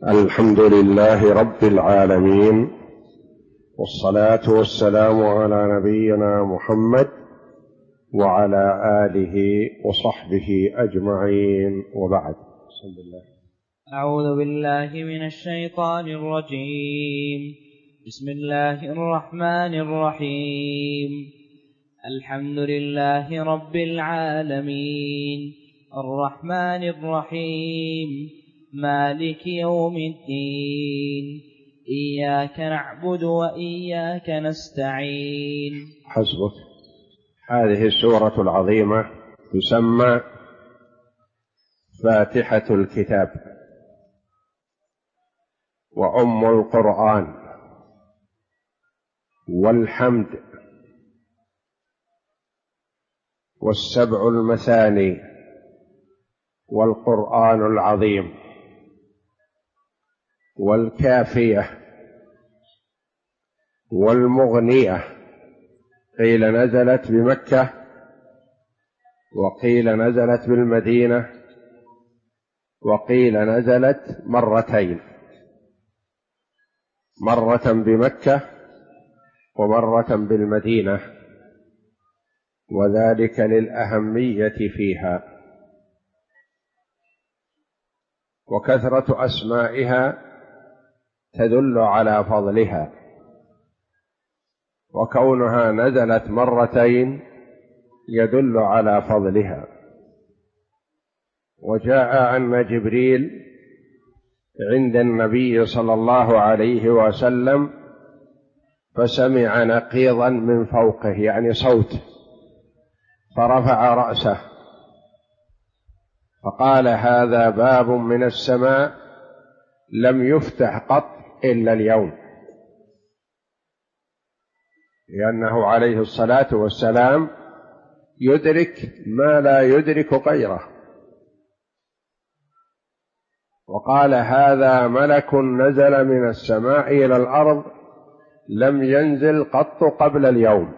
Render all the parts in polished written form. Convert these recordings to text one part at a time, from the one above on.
الحمد لله رب العالمين، والصلاة والسلام على نبينا محمد وعلى آله وصحبه أجمعين، وبعد. بسم الله. أعوذ بالله من الشيطان الرجيم. بسم الله الرحمن الرحيم. الحمد لله رب العالمين، الرحمن الرحيم، مالك يوم الدين، إياك نعبد وإياك نستعين. حسبك. هذه السورة العظيمة تسمى فاتحة الكتاب وأم القرآن والحمد والسبع المثاني والقرآن العظيم والكافية والمغنية. قيل نزلت بمكة وقيل نزلت بالمدينة وقيل نزلت مرتين، مرة بمكة ومرة بالمدينة، وذلك للأهمية فيها وكثرة أسمائها تدل على فضلها، وكونها نزلت مرتين يدل على فضلها. وجاء أن جبريل عند النبي صلى الله عليه وسلم فسمع نقيضا من فوقه، يعني صوت، فرفع رأسه فقال: هذا باب من السماء لم يفتح قط إلا اليوم، لأنه عليه الصلاة والسلام يدرك ما لا يدرك غيره. وقال: هذا ملك نزل من السماء إلى الأرض لم ينزل قط قبل اليوم.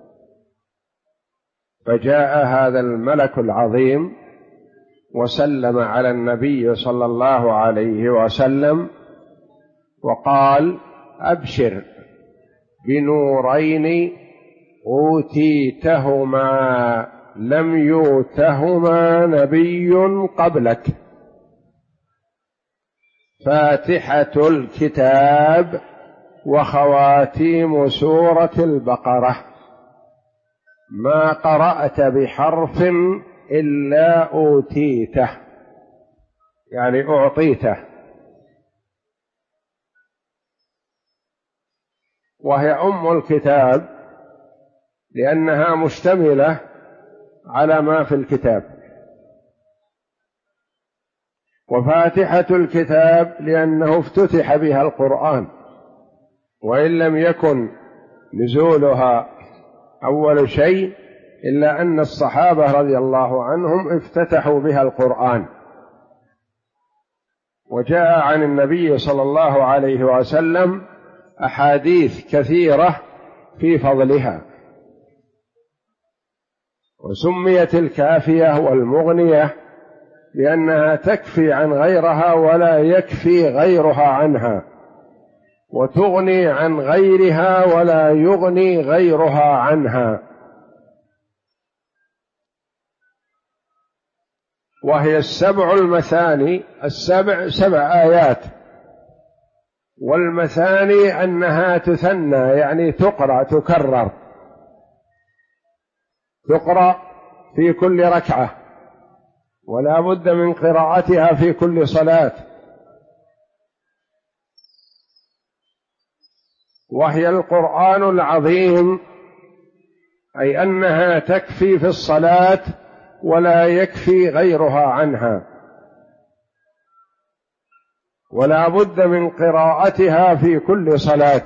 فجاء هذا الملك العظيم وسلم على النبي صلى الله عليه وسلم وقال: أبشر بنورين أوتيتهما لم يؤتهما نبي قبلك، فاتحة الكتاب وخواتيم سورة البقرة، ما قرأت بحرف إلا أوتيته، يعني أعطيته. وهي أم الكتاب لأنها مشتملة على ما في الكتاب، وفاتحة الكتاب لأنه افتتح بها القرآن، وإن لم يكن نزولها أول شيء إلا أن الصحابة رضي الله عنهم افتتحوا بها القرآن. وجاء عن النبي صلى الله عليه وسلم أحاديث كثيرة في فضلها، وسميت الكافية والمغنية لأنها تكفي عن غيرها ولا يكفي غيرها عنها، وتغني عن غيرها ولا يغني غيرها عنها. وهي السبع المثاني، السبع 7 آيات، والمثاني أنها تثنى، يعني تقرأ، تكرر، تقرأ في كل ركعة، ولا بد من قراءتها في كل صلاة. وهي القرآن العظيم، أي أنها تكفي في الصلاة ولا يكفي غيرها عنها، ولا بد من قراءتها في كل صلاة.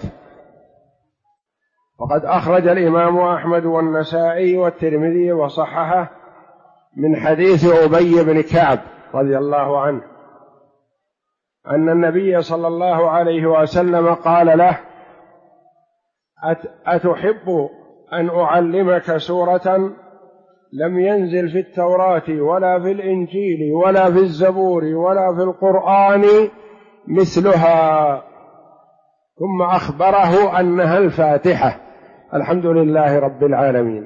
وقد أخرج الإمام أحمد والنسائي والترمذي وصححه من حديث أبي بن كعب رضي الله عنه أن النبي صلى الله عليه وسلم قال له: أتحب أن أعلمك سورة لم ينزل في التوراة ولا في الإنجيل ولا في الزبور ولا في القرآن مثلها، ثم أخبره أنها الفاتحة. الحمد لله رب العالمين.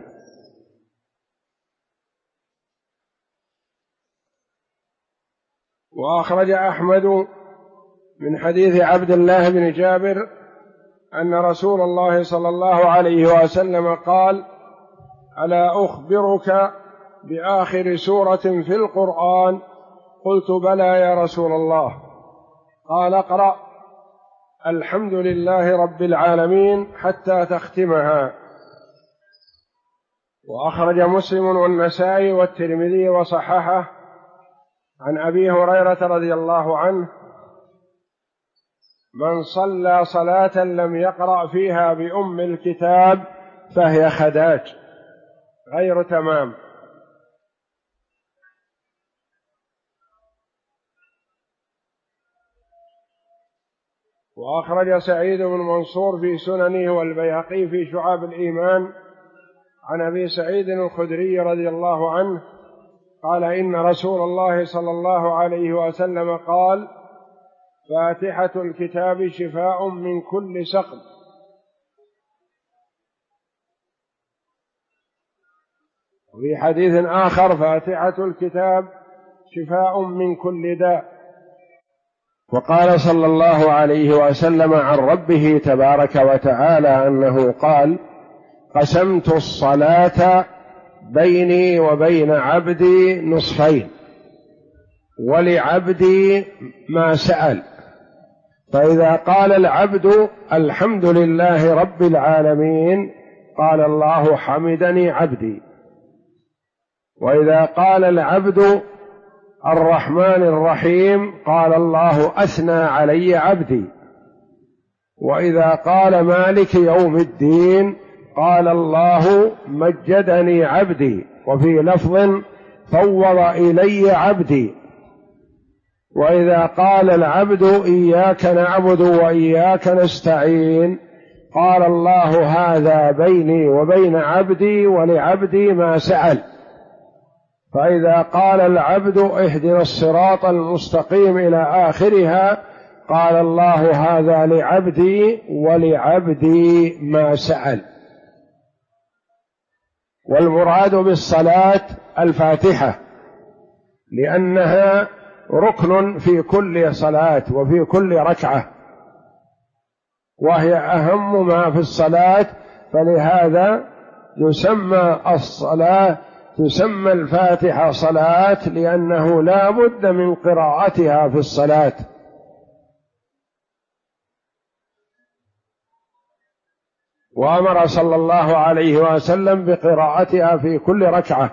وأخرج أحمد من حديث عبد الله بن جابر أن رسول الله صلى الله عليه وسلم قال: ألا أخبرك بآخر سورة في القرآن؟ قلت: بلى يا رسول الله. قال: اقرأ الحمد لله رب العالمين حتى تختمها. وأخرج مسلم والنسائي والترمذي وصححه عن أبي هريرة رضي الله عنه: من صلى صلاة لم يقرأ فيها بأم الكتاب فهي خداج غير تمام. وأخرج سعيد بن منصور في سننه والبيهقي في شعاب الإيمان عن أبي سعيد الخدري رضي الله عنه قال: إن رسول الله صلى الله عليه وسلم قال: فاتحة الكتاب شفاء من كل سقم. وفي حديث آخر: فاتحة الكتاب شفاء من كل داء. وقال صلى الله عليه وسلم عن ربه تبارك وتعالى أنه قال: قسمت الصلاة بيني وبين عبدي نصفين، ولعبدي ما سأل. فإذا قال العبد الحمد لله رب العالمين قال الله حمدني عبدي، وإذا قال العبد الرحمن الرحيم قال الله أثنى علي عبدي، وإذا قال مالك يوم الدين قال الله مجدني عبدي، وفي لفظ فوض إلي عبدي. وإذا قال العبد إياك نعبد وإياك نستعين قال الله هذا بيني وبين عبدي ولعبدي ما سأل. فإذا قال العبد اهدنا الصراط المستقيم إلى آخرها قال الله هذا لعبدي ولعبدي ما سأل. والمراد بالصلاة الفاتحة، لأنها ركن في كل صلاة وفي كل ركعة، وهي أهم ما في الصلاة، فلهذا تسمى الفاتحة صلاة، لأنه لا بد من قراءتها في الصلاة. وأمر صلى الله عليه وسلم بقراءتها في كل ركعة.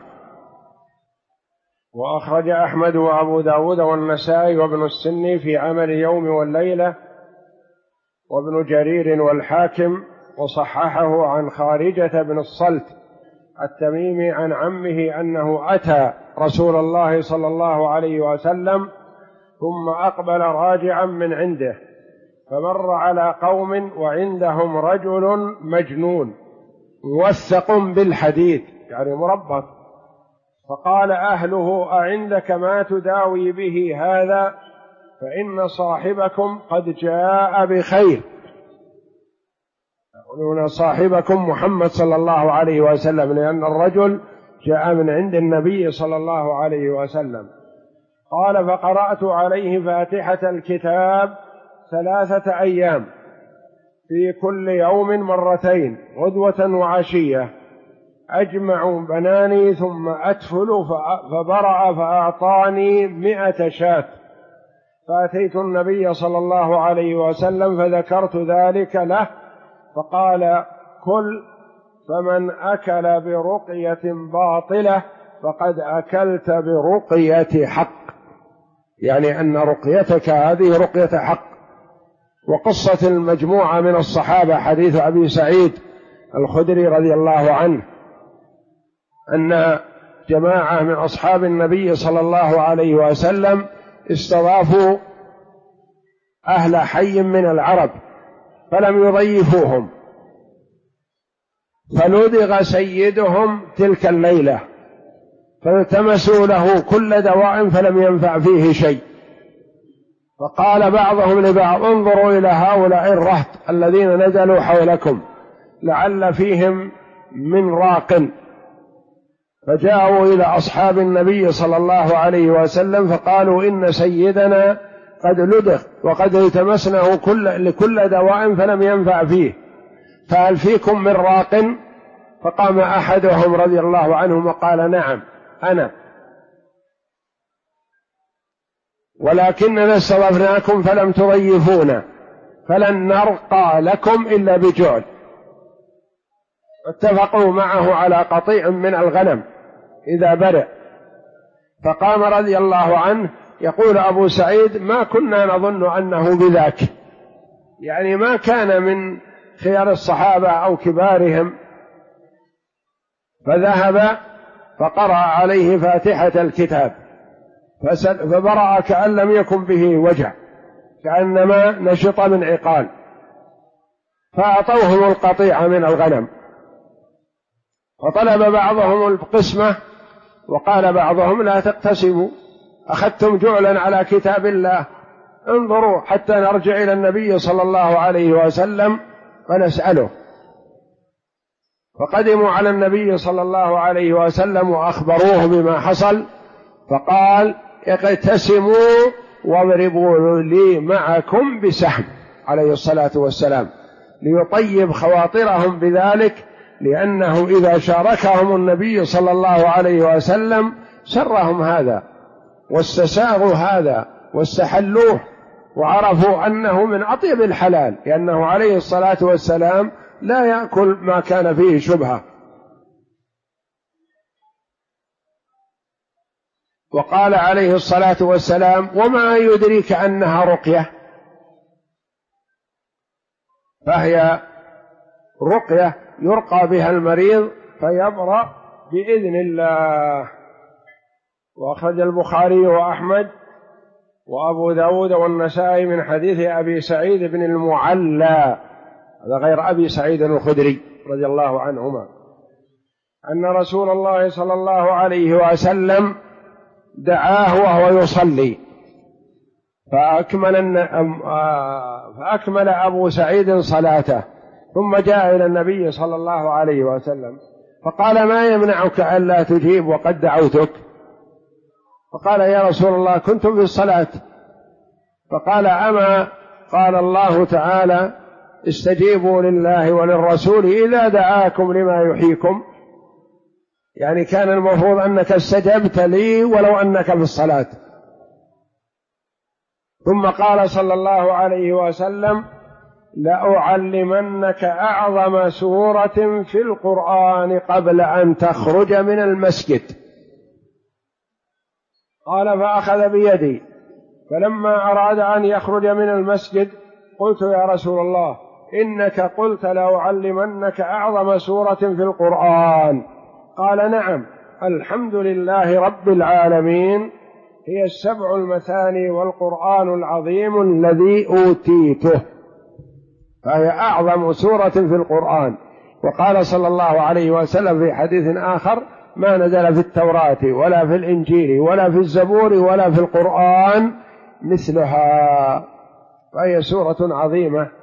وأخرج أحمد وأبو داود والنسائي وابن السني في عمل يوم والليلة، وابن جرير والحاكم، وصححه عن خارجة بن الصلت التميمي عن عمه أنه أتى رسول الله صلى الله عليه وسلم ثم أقبل راجعا من عنده، فمر على قوم وعندهم رجل مجنون موثق بالحديد يعني مربط، فقال أهله أعندك ما تداوي به هذا؟ فإن صاحبكم قد جاء بخير. يقولون صاحبكم محمد صلى الله عليه وسلم، لأن الرجل جاء من عند النبي صلى الله عليه وسلم. قال فقرأت عليه فاتحة الكتاب 3 أيام في كل يوم مرتين غدوة وعشية، أجمع بناني ثم أتفل فبرأ فأعطاني 100 شاة. فأتيت النبي صلى الله عليه وسلم فذكرت ذلك له، فقال كل، فمن أكل برقية باطلة فقد أكلت برقية حق، يعني أن رقيتك هذه رقية حق. وقصة المجموعة من الصحابة حديث أبي سعيد الخدري رضي الله عنه أن جماعة من أصحاب النبي صلى الله عليه وسلم استضافوا أهل حي من العرب فلم يضيفوهم، فلدغ سيدهم تلك الليلة، فالتمسوا له كل دواء فلم ينفع فيه شيء، فقال بعضهم لبعض انظروا إلى هؤلاء الرهط الذين نزلوا حولكم لعل فيهم من راق. فجاءوا إلى أصحاب النبي صلى الله عليه وسلم فقالوا إن سيدنا قد لدغ وقد التمسناه لكل دواء فلم ينفع فيه، فهل فيكم من راق؟ فقام أحدهم رضي الله عنه وقال نعم أنا، ولكننا استضفناكم فلم تضيفونا فلن نرقى لكم إلا بجعل. اتفقوا معه على قطيع من الغنم إذا برئ. فقام رضي الله عنه يقول أبو سعيد ما كنا نظن أنه بذاك، يعني ما كان من خيار الصحابة أو كبارهم. فذهب فقرأ عليه فاتحة الكتاب فبرأ كأن لم يكن به وجع، كأنما نشط من عقال، فأعطوهم القطيع من الغنم. فطلب بعضهم القسمة وقال بعضهم لا تقتسموا، أخذتم جعلا على كتاب الله، انظروا حتى نرجع إلى النبي صلى الله عليه وسلم فنسأله. فقدموا على النبي صلى الله عليه وسلم وأخبروه بما حصل، فقال اقتسموا واضربوا لي معكم بسهم عليه الصلاة والسلام، ليطيب خواطرهم بذلك، لأنه إذا شاركهم النبي صلى الله عليه وسلم سرهم هذا واستساغوا هذا واستحلوه وعرفوا أنه من أطيب الحلال، لأنه عليه الصلاة والسلام لا يأكل ما كان فيه شبهة. وقال عليه الصلاة والسلام وما يدريك أنها رقية؟ فهي رقية يرقى بها المريض فيبرأ بإذن الله. وأخرج البخاري وأحمد وأبو داود والنسائي من حديث أبي سعيد بن المعلى، هذا غير أبي سعيد الخدري رضي الله عنهما، أن رسول الله صلى الله عليه وسلم دعاه وهو يصلي فأكمل أبو سعيد صلاته، ثم جاء إلى النبي صلى الله عليه وسلم فقال ما يمنعك ألا تجيب وقد دعوتك؟ فقال يا رسول الله كنتم في الصلاة. فقال أما قال الله تعالى استجيبوا لله وللرسول إذا دعاكم لما يحييكم، يعني كان المفروض أنك استجبت لي ولو أنك في الصلاة. ثم قال صلى الله عليه وسلم لأعلمنك أعظم سورة في القرآن قبل أن تخرج من المسجد. قال فأخذ بيدي، فلما أراد أن يخرج من المسجد قلت يا رسول الله إنك قلت لأعلمنك أعظم سورة في القرآن. قال نعم الحمد لله رب العالمين هي السبع المثاني والقرآن العظيم الذي أوتيته، فهي أعظم سورة في القرآن. وقال صلى الله عليه وسلم في حديث آخر ما نزل في التوراة ولا في الإنجيل ولا في الزبور ولا في القرآن مثلها، فهي سورة عظيمة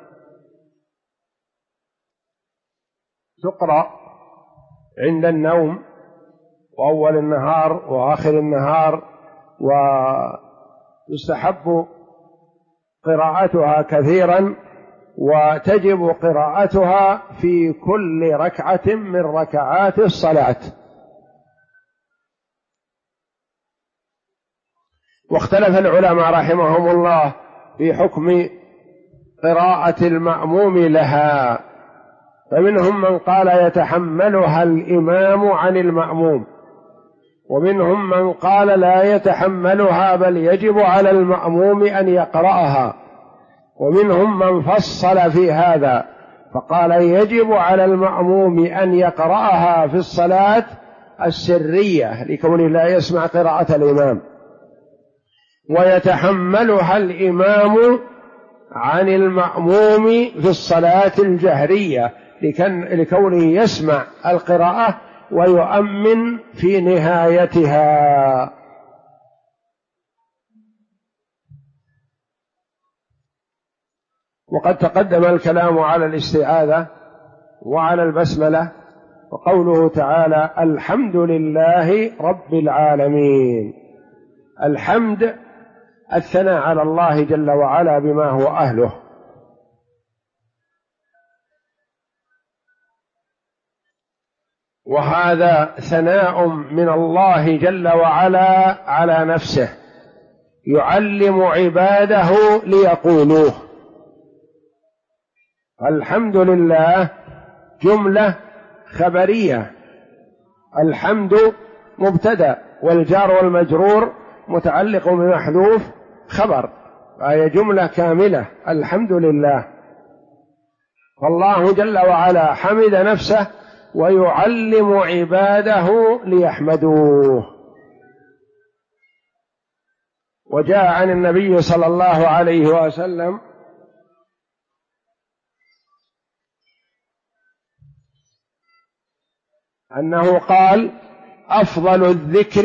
تقرأ عند النوم وأول النهار وآخر النهار، ويستحب قراءتها كثيرا، وتجب قراءتها في كل ركعة من ركعات الصلاة. واختلف العلماء رحمهم الله في حكم قراءة المأموم لها، فمنهم من قال يتحملها الإمام عن المأموم، ومنهم من قال لا يتحملها بل يجب على المأموم أن يقرأها، ومنهم من فصل في هذا فقال يجب على المأموم أن يقرأها في الصلاة السرية لكونه لا يسمع قراءة الإمام، ويتحملها الإمام عن المأموم في الصلاة الجهرية لكونه يسمع القراءة ويؤمن في نهايتها. وقد تقدم الكلام على الاستعاذة وعلى البسملة، وقوله تعالى الحمد لله رب العالمين. الحمد الثناء على الله جل وعلا بما هو أهله، وهذا ثناء من الله جل وعلا على نفسه يعلم عباده ليقولوه. الحمد لله جملة خبرية، الحمد مبتدأ والجار والمجرور متعلق بمحذوف خبر، فهي جملة كاملة الحمد لله. فالله جل وعلا حمد نفسه ويعلم عباده ليحمدوه. وجاء عن النبي صلى الله عليه وسلم أنه قال أفضل الذكر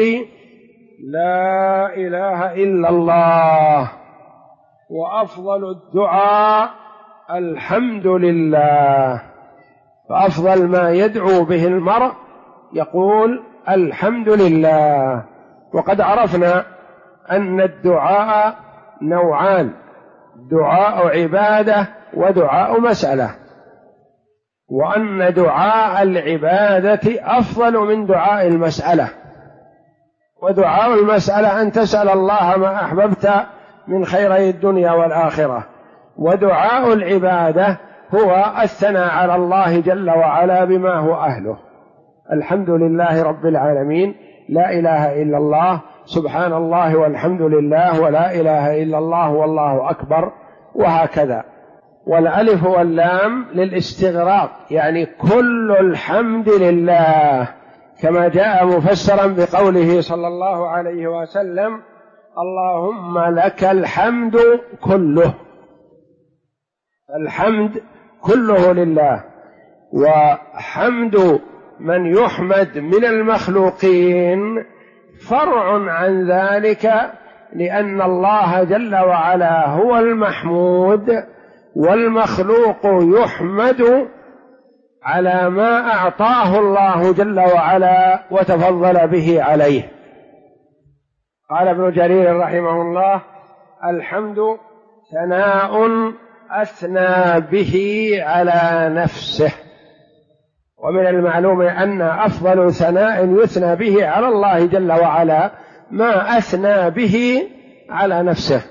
لا إله إلا الله، وأفضل الدعاء الحمد لله. فأفضل ما يدعو به المرء يقول الحمد لله. وقد عرفنا أن الدعاء نوعان: دعاء عبادة ودعاء مسألة، وأن دعاء العبادة أفضل من دعاء المسألة. ودعاء المسألة أن تسأل الله ما أحببت من خيري الدنيا والآخرة، ودعاء العبادة هو الثناء على الله جل وعلا بما هو أهله. الحمد لله رب العالمين، لا إله إلا الله، سبحان الله والحمد لله ولا إله إلا الله والله أكبر، وهكذا. والألف واللام للاستغراق، يعني كل الحمد لله، كما جاء مفسرا بقوله صلى الله عليه وسلم اللهم لك الحمد كله. الحمد كله لله، وحمد من يحمد من المخلوقين فرع عن ذلك، لأن الله جل وعلا هو المحمود، والمخلوق يحمد على ما أعطاه الله جل وعلا وتفضل به عليه. قال ابن جرير رحمه الله الحمد ثناء أثنى به على نفسه. ومن المعلوم أن أفضل ثناء يثنى به على الله جل وعلا ما أثنى به على نفسه.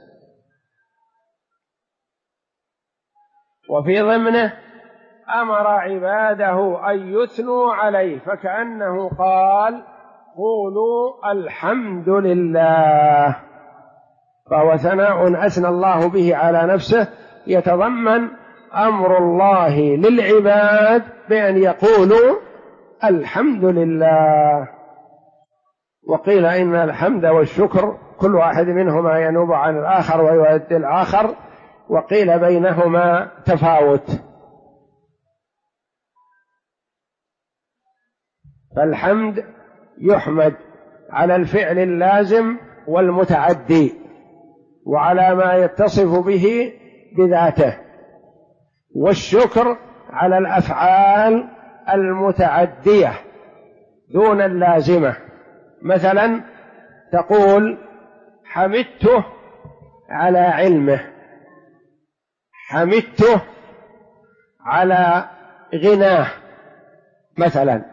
وفي ضمنه أمر عباده أن يثنوا عليه، فكأنه قال قولوا الحمد لله. فهو ثناء أثنى الله به على نفسه، يتضمن أمر الله للعباد بأن يقولوا الحمد لله. وقيل إن الحمد والشكر كل واحد منهما ينوب عن الآخر ويؤدي الآخر، وقيل بينهما تفاوت. فالحمد يحمد على الفعل اللازم والمتعدي، وعلى ما يتصف به بذاته، والشكر على الأفعال المتعدية دون اللازمة. مثلا تقول حمدته على علمه، حمدته على غناه، مثلا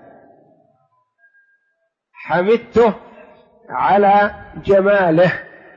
حمدته على جماله.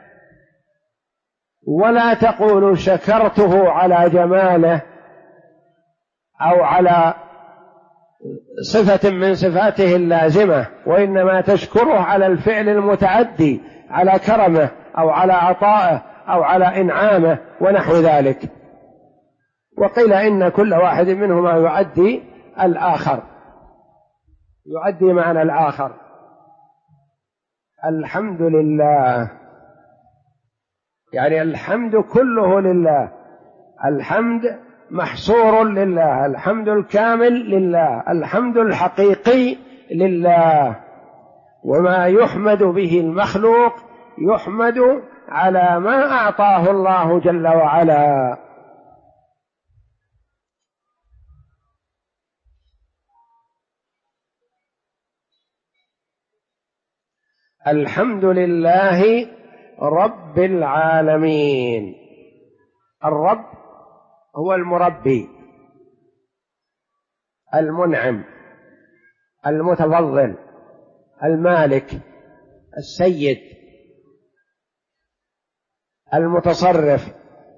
ولا تقول شكرته على جماله أو على صفة من صفاته اللازمة، وإنما تشكره على الفعل المتعدي، على كرمه أو على عطائه أو على إنعامه ونحو ذلك. وقيل إن كل واحد منهما يؤدي الآخر، يؤدي معنى الآخر. الحمد لله يعني الحمد كله لله، الحمد محصور لله، الحمد الكامل لله، الحمد الحقيقي لله. وما يحمد به المخلوق يحمد على ما أعطاه الله جل وعلا، الحمد لله رب العالمين. الرب هو المربي، المنعم، المتفضل، المالك، السيد، المتصرف.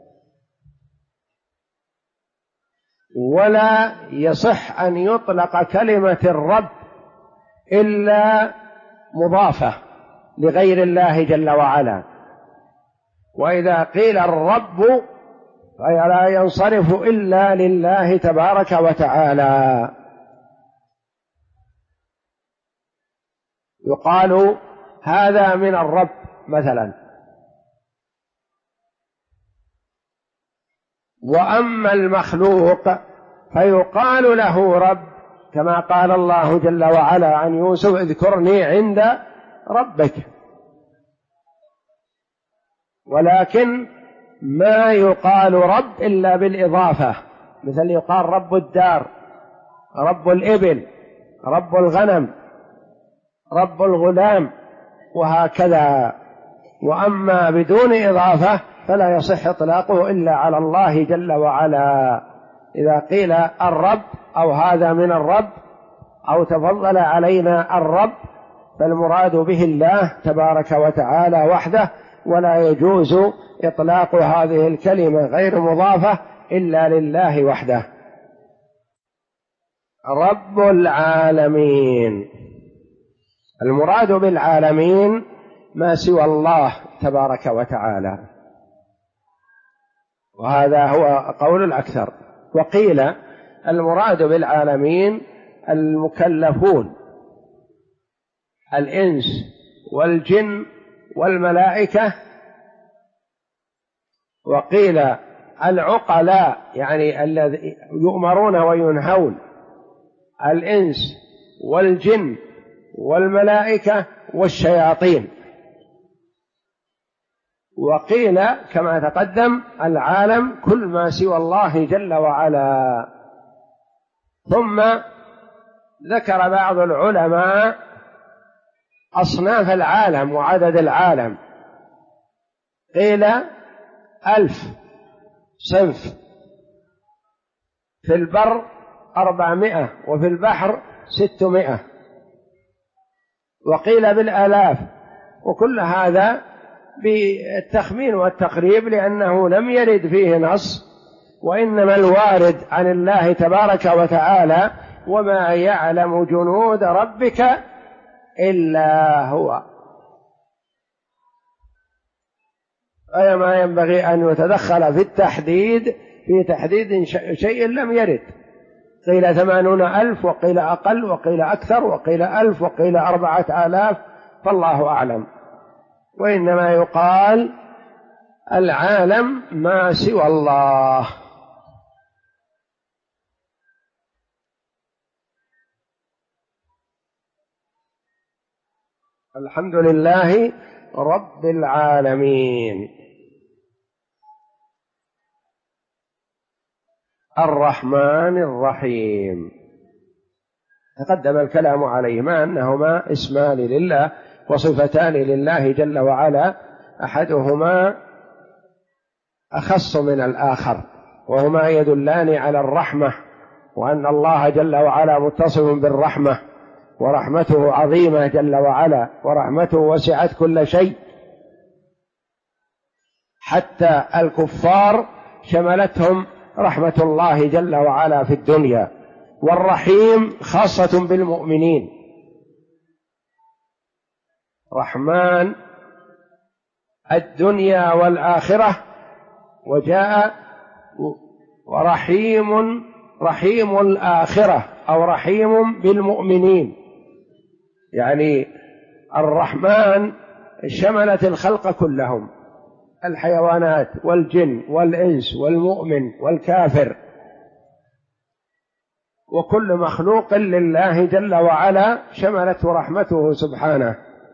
ولا يصح أن يطلق كلمة الرب إلا مضافة لغير الله جل وعلا، وإذا قيل الرب فلا ينصرف إلا لله تبارك وتعالى. يقال هذا من الرب مثلا. وأما المخلوق فيقال له رب، كما قال الله جل وعلا عن يوسف: اذكرني عند ربك. ولكن ما يقال رب إلا بالإضافة، مثل يقال رب الدار، رب الإبل، رب الغنم، رب الغلام، وهكذا. وأما بدون إضافة فلا يصح إطلاقه إلا على الله جل وعلا. إذا قيل الرب أو هذا من الرب أو تفضل علينا الرب فالمراد به الله تبارك وتعالى وحده، ولا يجوز إطلاق هذه الكلمة غير مضافة إلا لله وحده. رب العالمين، المراد بالعالمين ما سوى الله تبارك وتعالى، وهذا هو قول الأكثر. وقيل المراد بالعالمين المكلفون، الإنس والجن والملائكة. وقيل العقلاء، يعني الذي يؤمرون وينهون، الإنس والجن والملائكة والشياطين. وقيل كما تقدم العالم كل ما سوى الله جل وعلا. ثم ذكر بعض العلماء أصناف العالم وعدد العالم، قيل 1000 صنف، في البر 400 وفي البحر 600، وقيل بالآلاف. وكل هذا بالتخمين والتقريب، لأنه لم يرد فيه نص، وإنما الوارد عن الله تبارك وتعالى: وما يعلم جنود ربك إلا هو. أي ما ينبغي أن يتدخل في التحديد، في تحديد شيء لم يرد. قيل 80,000 وقيل أقل وقيل أكثر وقيل 1000 وقيل 4000، فالله أعلم. وإنما يقال العالم ما سوى الله. الحمد لله رب العالمين. الرحمن الرحيم تقدم الكلام عليه، مع أنهما اسمان لله وصفتان لله جل وعلا، أحدهما أخص من الآخر، وهما يدلان على الرحمة، وأن الله جل وعلا متصف بالرحمة، ورحمته عظيمة جل وعلا، ورحمته وسعت كل شيء، حتى الكفار شملتهم رحمة الله جل وعلا في الدنيا. والرحيم خاصة بالمؤمنين، رحمن الدنيا والآخرة، وجاء رحيم الآخرة أو رحيم بالمؤمنين. يعني الرحمن شملت الخلق كلهم، الحيوانات والجن والإنس والمؤمن والكافر، وكل مخلوق لله جل وعلا شملته رحمته سبحانه.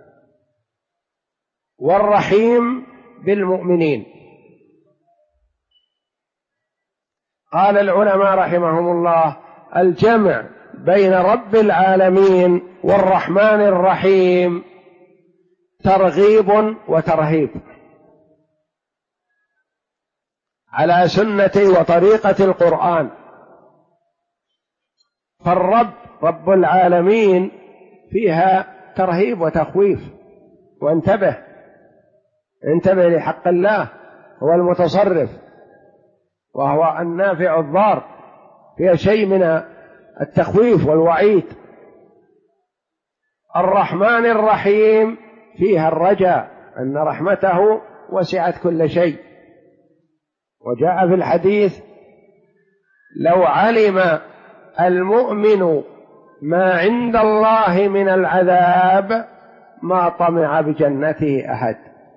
والرحيم بالمؤمنين. قال العلماء رحمهم الله: الجمع بين رب العالمين والرحمن الرحيم ترغيب وترهيب على سنة وطريقة القرآن. فالرب رب العالمين فيها ترهيب وتخويف، وانتبه لحق الله، هو المتصرف وهو النافع الضار، فيها شيء من التخويف والوعيد. الرحمن الرحيم فيها الرجاء أن رحمته وسعت كل شيء. وجاء في الحديث: لو علم المؤمن ما عند الله من العذاب ما طمع بجنته أحد،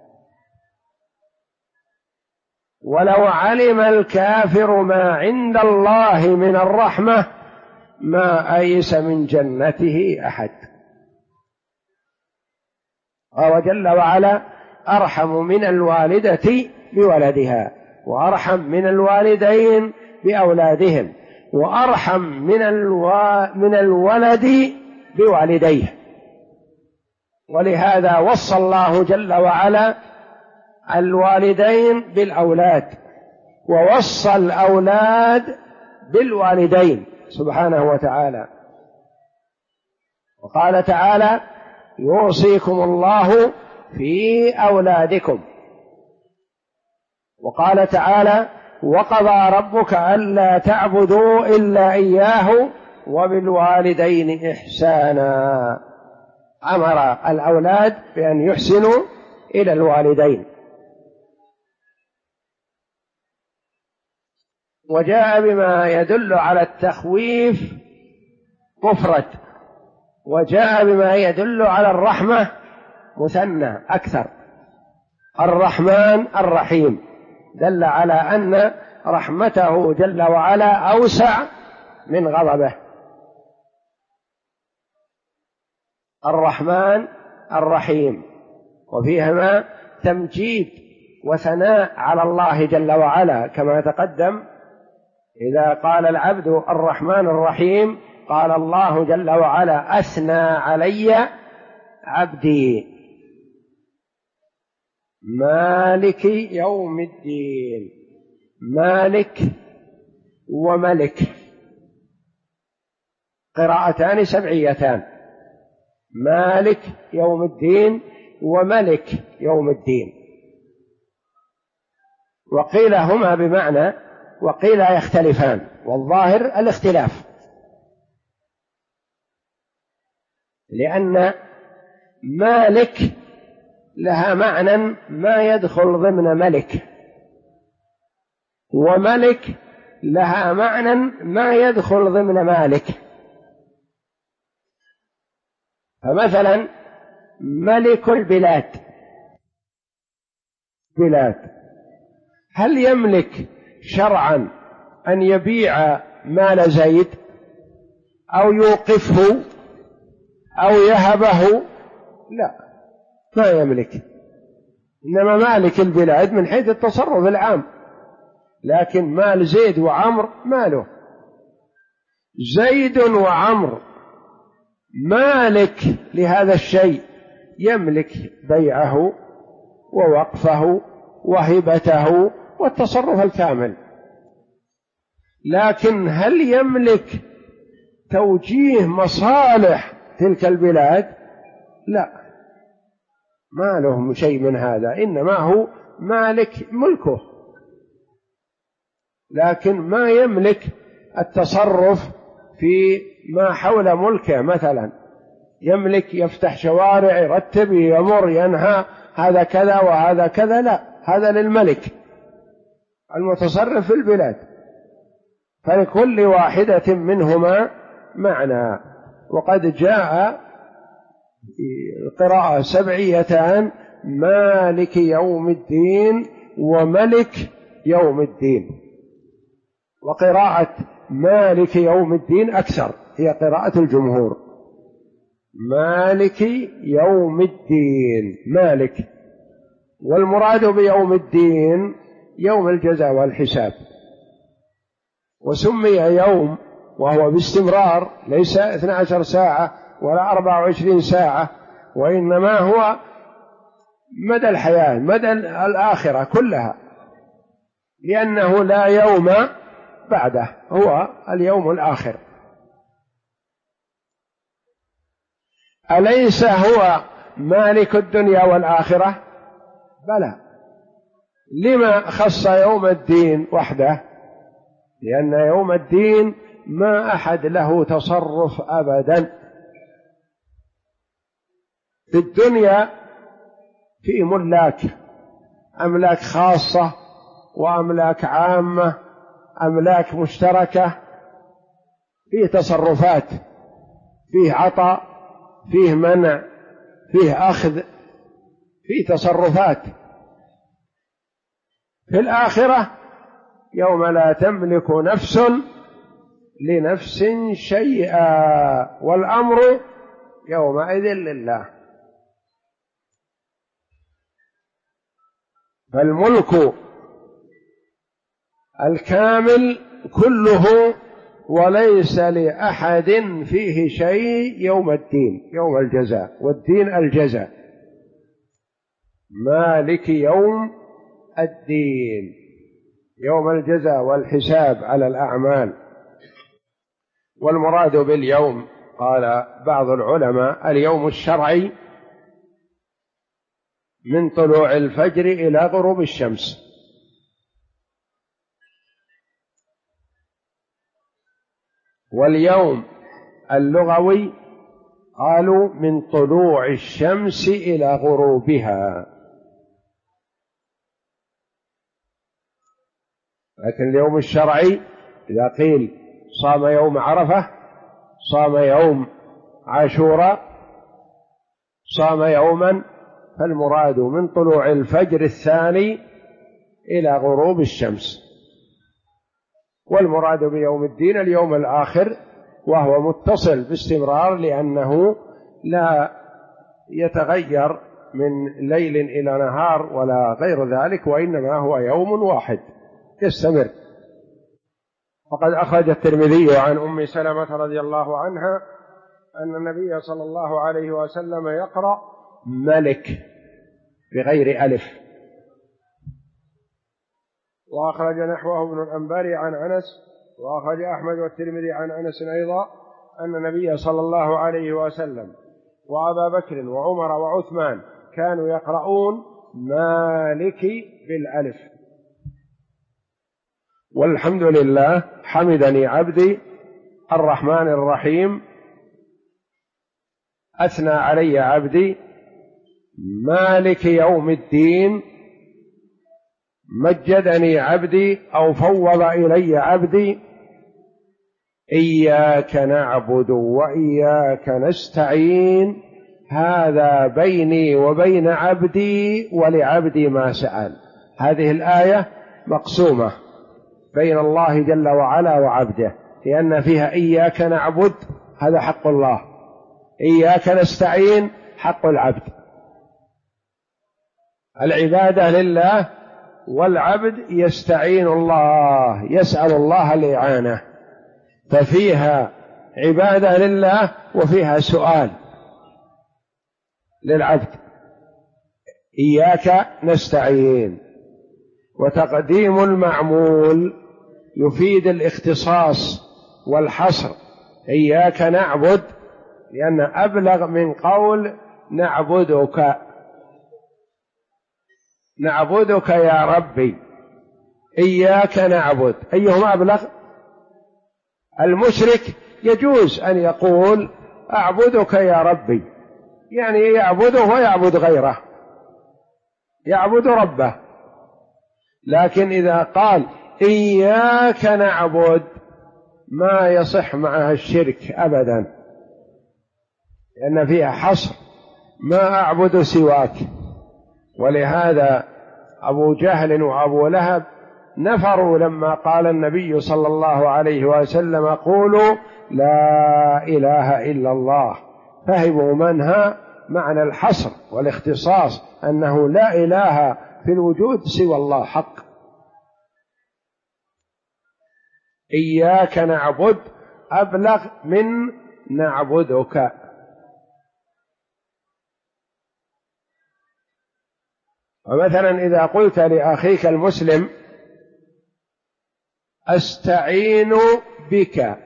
ولو علم الكافر ما عند الله من الرحمة ما أيس من جنته أحد. وهو جل وعلا أرحم من الوالدة بولدها، وأرحم من الوالدين بأولادهم، وأرحم من الولد بوالديه. ولهذا وصى الله جل وعلا الوالدين بالأولاد، ووصى الأولاد بالوالدين سبحانه وتعالى. وقال تعالى: يوصيكم الله في أولادكم. وقال تعالى: وقضى ربك ألا تعبدوا إلا إياه وبالوالدين إحسانا. أمر الأولاد بأن يحسنوا إلى الوالدين. وجاء بما يدل على التخويف مفرد، وجاء بما يدل على الرحمة مثنى أكثر. الرحمن الرحيم دل على أن رحمته جل وعلا أوسع من غضبه. الرحمن الرحيم، وفيهما تمجيد وثناء على الله جل وعلا، كما تقدم: إذا قال العبد الرحمن الرحيم قال الله جل وعلا: أثنى علي عبدي. مالك يوم الدين، مالك وملك قراءتان سبعيتان: مالك يوم الدين وملك يوم الدين. وقيل هما بمعنى، وقيل يختلفان، والظاهر الاختلاف، لأن مالك لها معنى ما يدخل ضمن ملك، وملك لها معنى ما يدخل ضمن مالك. فمثلا ملك البلاد، هل يملك شرعا أن يبيع مال زيد أو يوقفه أو يهبه؟ لا، ما يملك. إنما مالك البلاد من حيث التصرف العام، لكن مال زيد وعمر ماله. زيد وعمر مالك لهذا الشيء، يملك بيعه ووقفه وهبته والتصرف الكامل. لكن هل يملك توجيه مصالح تلك البلاد؟ لا، ما له شيء من هذا، إنما هو مالك ملكه، لكن ما يملك التصرف في ما حول ملكه. مثلا يملك يفتح شوارع، يرتب، يمر، ينهى، هذا كذا وهذا كذا، لا، هذا للملك المتصرف في البلاد. فلكل واحدة منهما معنى. وقد جاء القراءة سبعيتان: مالك يوم الدين وملك يوم الدين. وقراءة مالك يوم الدين أكثر، هي قراءة الجمهور: مالك يوم الدين، مالك. والمراد بيوم الدين يوم الجزاء والحساب. وسمي يوم وهو باستمرار، ليس 12 ساعة ولا 24 ساعة، وإنما هو مدى الحياة، مدى الآخرة كلها، لأنه لا يوم بعده، هو اليوم الآخر. أليس هو مالك الدنيا والآخرة؟ بلى. لما خص يوم الدين وحده؟ لأن يوم الدين ما أحد له تصرف أبدا. في الدنيا في ملاك، أملاك خاصة وأملاك عامة، أملاك مشتركة، فيه تصرفات، فيه عطاء، فيه منع، فيه أخذ، فيه تصرفات. في الآخرة يوم لا تملك نفس لنفس شيئا والأمر يومئذ لله. فالملك الكامل كله، وليس لأحد فيه شيء يوم الدين، يوم الجزاء، والدين الجزاء، مالك يوم الدين، يوم الجزاء والحساب على الأعمال. والمراد باليوم قال بعض العلماء اليوم الشرعي من طلوع الفجر إلى غروب الشمس، واليوم اللغوي قالوا من طلوع الشمس إلى غروبها. لكن اليوم الشرعي إذا قيل صام يوم عرفة، صام يوم عاشوراء، صام يوما، فالمراد من طلوع الفجر الثاني إلى غروب الشمس. والمراد بيوم الدين اليوم الآخر، وهو متصل باستمرار لأنه لا يتغير من ليل إلى نهار ولا غير ذلك، وإنما هو يوم واحد يستمر. فقد أخرج الترمذي عن أم سلمة رضي الله عنها أن النبي صلى الله عليه وسلم يقرأ ملك بغير ألف. وأخرج نحوه ابن الأنباري عن أنس، وأخرج أحمد والترمذي عن أنس أيضا أن النبي صلى الله عليه وسلم وأبا بكر وعمر وعثمان كانوا يقرؤون مالك بالألف. والحمد لله حمدني عبدي الرحمن الرحيم، أثنى علي عبدي مالك يوم الدين، مجدني عبدي أو فوض إلي عبدي، إياك نعبد وإياك نستعين، هذا بيني وبين عبدي ولعبدي ما سأل. هذه الآية مقسومة بين الله جل وعلا وعبده، لأن فيها إياك نعبد هذا حق الله، إياك نستعين حق العبد. العبادة لله والعبد يستعين الله، يسأل الله الإعانة، ففيها عبادة لله وفيها سؤال للعبد. إياك نستعين، وتقديم المعمول يفيد الاختصاص والحصر، إياك نعبد لأن أبلغ من قول نعبدك، نعبدك يا ربي، إياك نعبد، أيهما أبلغ؟ المشرك يجوز أن يقول أعبدك يا ربي، يعني يعبده ويعبد غيره، يعبد ربه. لكن إذا قال إياك نعبد ما يصح معها الشرك أبدا، لأن فيها حصر، ما أعبد سواك. ولهذا أبو جهل وأبو لهب نفروا لما قال النبي صلى الله عليه وسلم قولوا لا إله إلا الله، فهموا منها معنى الحصر والاختصاص، أنه لا إله في الوجود سوى الله حق. إياك نعبد أبلغ من نعبدك. ومثلا إذا قلت لأخيك المسلم أستعين بك،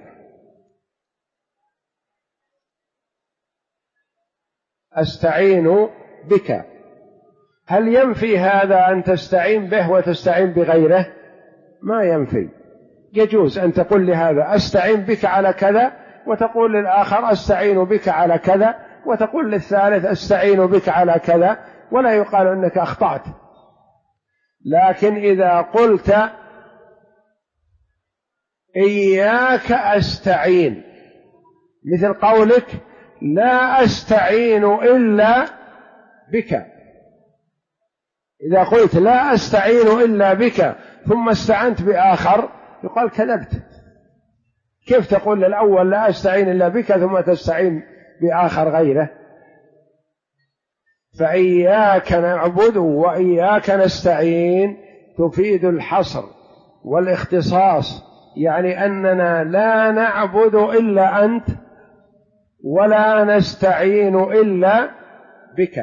أستعين بك، هل ينفي هذا أن تستعين به وتستعين بغيره؟ ما ينفي، يجوز أن تقول لهذا أستعين بك على كذا، وتقول للآخر أستعين بك على كذا، وتقول للثالث أستعين بك على كذا، ولا يقال أنك أخطأت. لكن إذا قلت إياك أستعين، مثل قولك لا أستعين إلا بك، إذا قلت لا أستعين إلا بك ثم استعنت بآخر يقال كذبت. كيف تقول للأول لا أستعين إلا بك ثم تستعين بآخر غيره؟ فإياك نعبد وإياك نستعين تفيد الحصر والاختصاص، يعني أننا لا نعبد إلا أنت ولا نستعين إلا بك.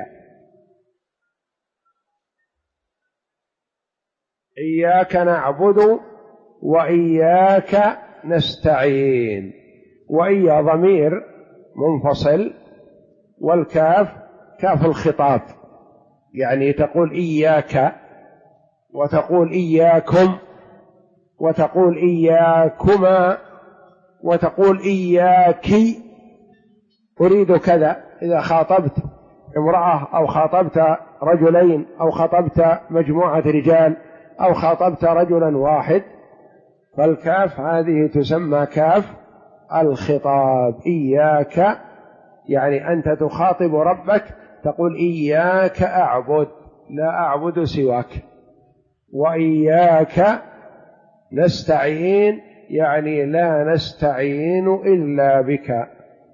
إياك نعبد وإياك نستعين، وإيا ضمير منفصل، والكاف كاف الخطاب، يعني تقول إياك وتقول إياكم وتقول إياكما وتقول إياك، أريد كذا. إذا خاطبت امرأة أو خاطبت رجلين أو خاطبت مجموعة رجال أو خاطبت رجلا واحد، فالكاف هذه تسمى كاف الخطاب. إياك يعني أنت تخاطب ربك، تقول إياك أعبد، لا أعبد سواك. وإياك نستعين يعني لا نستعين إلا بك.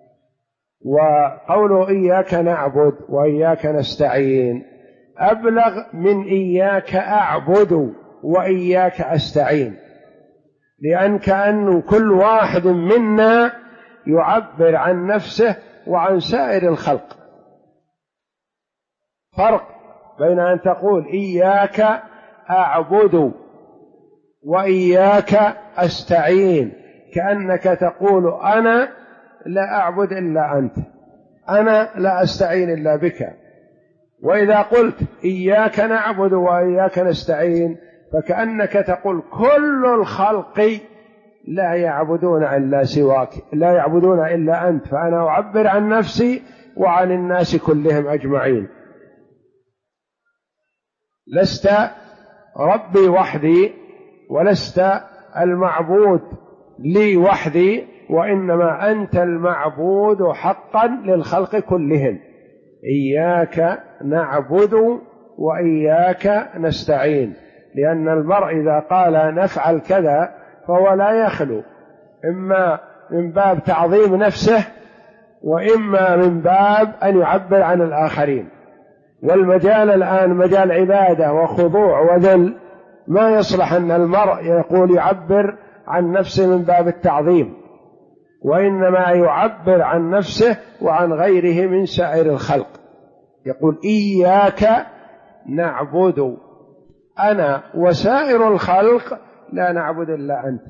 وقول إياك نعبد وإياك نستعين أبلغ من إياك أعبد وإياك أستعين، لأن كأنه كل واحد منا يعبر عن نفسه وعن سائر الخلق. فرق بين أن تقول إياك أعبد وإياك أستعين، كأنك تقول أنا لا أعبد إلا أنت، أنا لا أستعين إلا بك. وإذا قلت إياك نعبد وإياك نستعين فكأنك تقول كل الخلق لا يعبدون إلا سواك، لا يعبدون إلا أنت، فأنا أعبر عن نفسي وعن الناس كلهم أجمعين. لست ربي وحدي ولست المعبود لي وحدي، وإنما أنت المعبود حقا للخلق كلهم. إياك نعبد وإياك نستعين، لأن المرء إذا قال نفعل كذا فهو لا يخلو إما من باب تعظيم نفسه وإما من باب أن يعبر عن الآخرين. والمجال الآن مجال عبادة وخضوع وذل، ما يصلح أن المرء يقول يعبر عن نفسه من باب التعظيم، وإنما يعبر عن نفسه وعن غيره من سائر الخلق. يقول إياك نعبد، أنا وسائر الخلق لا نعبد إلا أنت،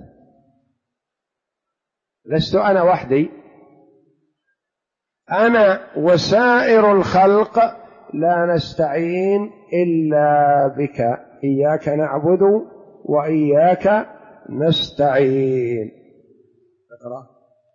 لست أنا وحدي، أنا وسائر الخلق لا نستعين إلا بك. إياك نعبد وإياك نستعين. اقرأ.